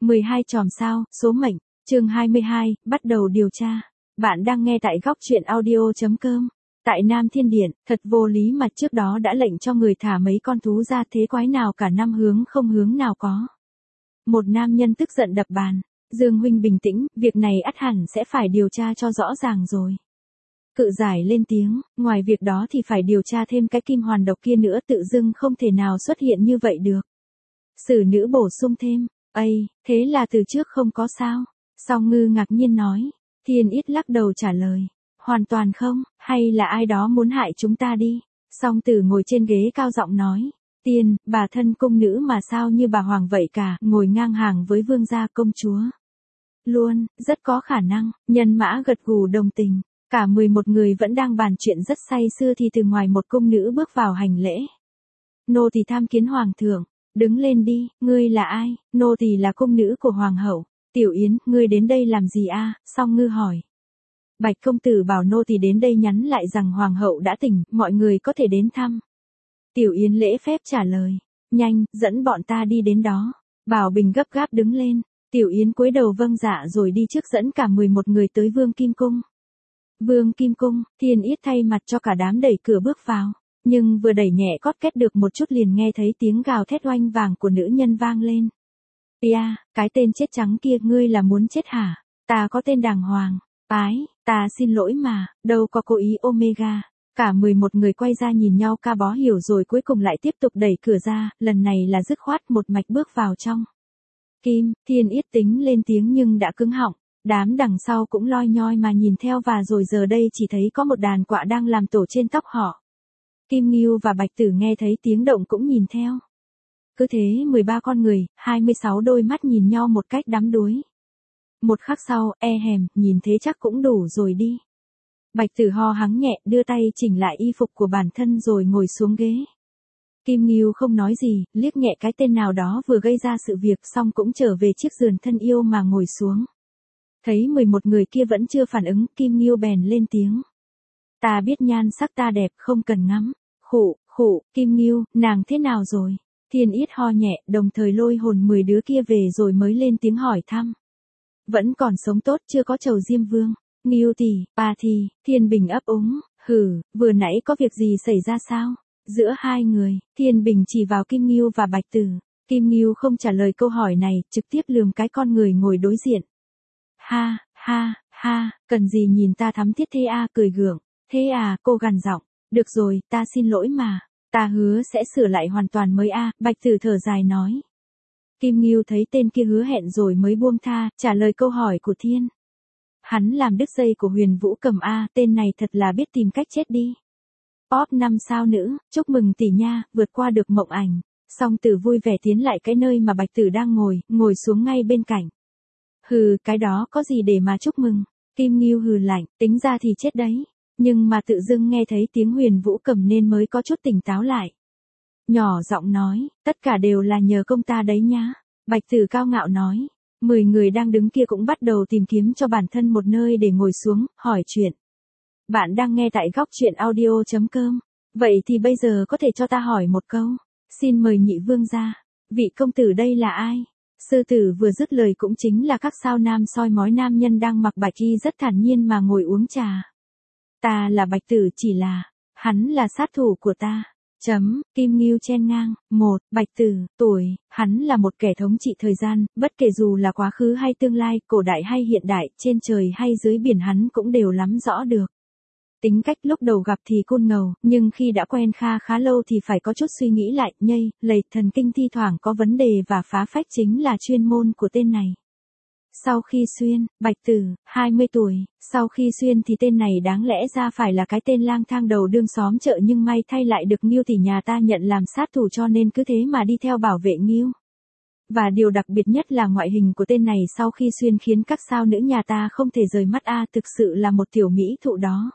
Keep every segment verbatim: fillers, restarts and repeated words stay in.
mười hai chòm sao, số mệnh, chương hai mươi hai, bắt đầu điều tra. Bạn đang nghe tại góc truyện audio.com. Tại Nam Thiên Điện, thật vô lý mà trước đó đã lệnh cho người thả mấy con thú ra thế quái nào cả năm hướng không hướng nào có. Một nam nhân tức giận đập bàn. Dương huynh bình tĩnh, việc này ắt hẳn sẽ phải điều tra cho rõ ràng rồi. Cự giải lên tiếng, ngoài việc đó thì phải điều tra thêm cái kim hoàn độc kia nữa, tự dưng không thể nào xuất hiện như vậy được. Sử nữ bổ sung thêm, ây, thế là từ trước không có sao? Song Ngư ngạc nhiên nói. Thiên Ít lắc đầu trả lời, hoàn toàn không, hay là ai đó muốn hại chúng ta đi. Song Tử ngồi trên ghế cao giọng nói, tiên, bà thân cung nữ mà sao như bà hoàng vậy cả, ngồi ngang hàng với vương gia công chúa. Luôn, rất có khả năng, Nhân Mã gật gù đồng tình. Cả mười một người vẫn đang bàn chuyện rất say sưa thì từ ngoài một cung nữ bước vào hành lễ. Nô tỳ tham kiến hoàng thượng. Đứng lên đi, ngươi là ai? Nô tỳ là cung nữ của hoàng hậu. Tiểu Yến, ngươi đến đây làm gì a? À? Song Ngư hỏi. Bạch công tử bảo nô tỳ đến đây nhắn lại rằng hoàng hậu đã tỉnh, mọi người có thể đến thăm. Tiểu Yến lễ phép trả lời. Nhanh, dẫn bọn ta đi đến đó. Bảo Bình gấp gáp đứng lên. Tiểu Yến cúi đầu vâng dạ rồi đi trước dẫn cả mười một người tới Vương Kim Cung. Vương Kim Cung, Thiên Ít thay mặt cho cả đám đẩy cửa bước vào. Nhưng vừa đẩy nhẹ cót két được một chút liền nghe thấy tiếng gào thét oanh vàng của nữ nhân vang lên. Pia, cái tên chết trắng kia, ngươi là muốn chết hả? Ta có tên đàng hoàng. Ái, ta xin lỗi mà, đâu có cố ý Omega. Cả mười một người quay ra nhìn nhau ca bó hiểu rồi cuối cùng lại tiếp tục đẩy cửa ra, lần này là dứt khoát một mạch bước vào trong. Kim, Thiên Ít tính lên tiếng nhưng đã cứng họng. Đám đằng sau cũng loi nhoi mà nhìn theo và rồi giờ đây chỉ thấy có một đàn quạ đang làm tổ trên tóc họ. Kim Ngưu và Bạch Tử nghe thấy tiếng động cũng nhìn theo. Cứ thế mười ba con người, hai mươi sáu đôi mắt nhìn nhau một cách đắm đuối. Một khắc sau, e hèm, nhìn thế chắc cũng đủ rồi đi. Bạch Tử ho hắng nhẹ, đưa tay chỉnh lại y phục của bản thân rồi ngồi xuống ghế. Kim Ngưu không nói gì, liếc nhẹ cái tên nào đó vừa gây ra sự việc xong cũng trở về chiếc giường thân yêu mà ngồi xuống. Thấy mười một người kia vẫn chưa phản ứng, Kim Ngưu bèn lên tiếng. Ta biết nhan sắc ta đẹp, không cần ngắm. Khụ, khụ, Kim Ngưu, nàng thế nào rồi? Thiên Ít ho nhẹ, đồng thời lôi hồn mười đứa kia về rồi mới lên tiếng hỏi thăm. Vẫn còn sống tốt, chưa có trầu Diêm Vương. Ngưu tỷ, bà thì, Thiên Bình ấp úng, hừ, vừa nãy có việc gì xảy ra sao? Giữa hai người, Thiên Bình chỉ vào Kim Ngưu và Bạch Tử. Kim Ngưu không trả lời câu hỏi này, trực tiếp lườm cái con người ngồi đối diện. Ha, ha, ha, cần gì nhìn ta thắm thiết thế à, cười gượng. Thế à, cô gằn giọng. Được rồi, ta xin lỗi mà. Ta hứa sẽ sửa lại hoàn toàn mới a. À, Bạch Tử thở dài nói. Kim Ngưu thấy tên kia hứa hẹn rồi mới buông tha, trả lời câu hỏi của Thiên. Hắn làm đứt dây của Huyền Vũ Cầm a, à, tên này thật là biết tìm cách chết đi. Pop năm sao nữ, chúc mừng tỷ nha, vượt qua được mộng ảnh. Song Tử vui vẻ tiến lại cái nơi mà Bạch Tử đang ngồi, ngồi xuống ngay bên cạnh. Hừ, cái đó có gì để mà chúc mừng. Kim Ngưu hừ lạnh, tính ra thì chết đấy. Nhưng mà tự dưng nghe thấy tiếng Huyền Vũ Cầm nên mới có chút tỉnh táo lại. Nhỏ giọng nói, tất cả đều là nhờ công ta đấy nhá. Bạch Tử cao ngạo nói. Mười người đang đứng kia cũng bắt đầu tìm kiếm cho bản thân một nơi để ngồi xuống, hỏi chuyện. Bạn đang nghe tại góc truyện audio.com. Vậy thì bây giờ có thể cho ta hỏi một câu. Xin mời nhị vương ra. Vị công tử đây là ai? Sư tử vừa dứt lời cũng chính là các sao nam soi mói nam nhân đang mặc bạch y rất thản nhiên mà ngồi uống trà. Ta là Bạch Tử, chỉ là, hắn là sát thủ của ta. Chấm, Kim Ngưu chen ngang. Một, Bạch Tử, tuổi, hắn là một kẻ thống trị thời gian, bất kể dù là quá khứ hay tương lai, cổ đại hay hiện đại, trên trời hay dưới biển hắn cũng đều nắm rõ được. Tính cách lúc đầu gặp thì côn ngầu, nhưng khi đã quen kha khá lâu thì phải có chút suy nghĩ lại, nhây, lầy, thần kinh thi thoảng có vấn đề và phá phách chính là chuyên môn của tên này. Sau khi xuyên, Bạch Tử, hai mươi tuổi, sau khi xuyên thì tên này đáng lẽ ra phải là cái tên lang thang đầu đương xóm chợ nhưng may thay lại được Ngưu tỷ nhà ta nhận làm sát thủ cho nên cứ thế mà đi theo bảo vệ Ngưu. Và điều đặc biệt nhất là ngoại hình của tên này sau khi xuyên khiến các sao nữ nhà ta không thể rời mắt a, thực sự là một tiểu mỹ thụ đó.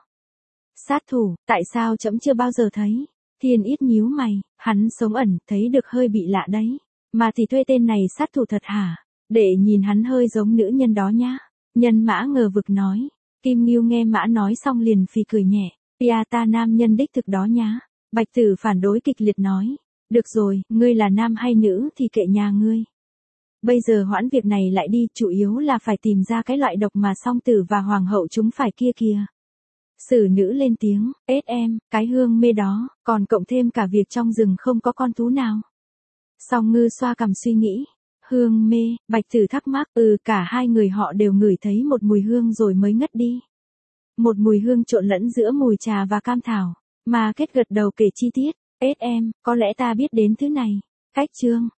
Sát thủ, tại sao trẫm chưa bao giờ thấy? Thiên Ít nhíu mày, hắn sống ẩn, thấy được hơi bị lạ đấy. Mà thì thuê tên này sát thủ thật hả? Để nhìn hắn hơi giống nữ nhân đó nhá. Nhân Mã ngờ vực nói. Kim Ngưu nghe Mã nói xong liền phì cười nhẹ. Pia ta nam nhân đích thực đó nhá. Bạch Tử phản đối kịch liệt nói. Được rồi, ngươi là nam hay nữ thì kệ nhà ngươi. Bây giờ hoãn việc này lại đi, chủ yếu là phải tìm ra cái loại độc mà song tử và hoàng hậu chúng phải kia kìa. Sử nữ lên tiếng, ết em, cái hương mê đó, còn cộng thêm cả việc trong rừng không có con thú nào. Song Ngư xoa cằm suy nghĩ. Hương mê, Bạch Tử thắc mắc, ừ, cả hai người họ đều ngửi thấy một mùi hương rồi mới ngất đi. Một mùi hương trộn lẫn giữa mùi trà và cam thảo, mà kết gật đầu kể chi tiết, ết em, có lẽ ta biết đến thứ này. Cách chương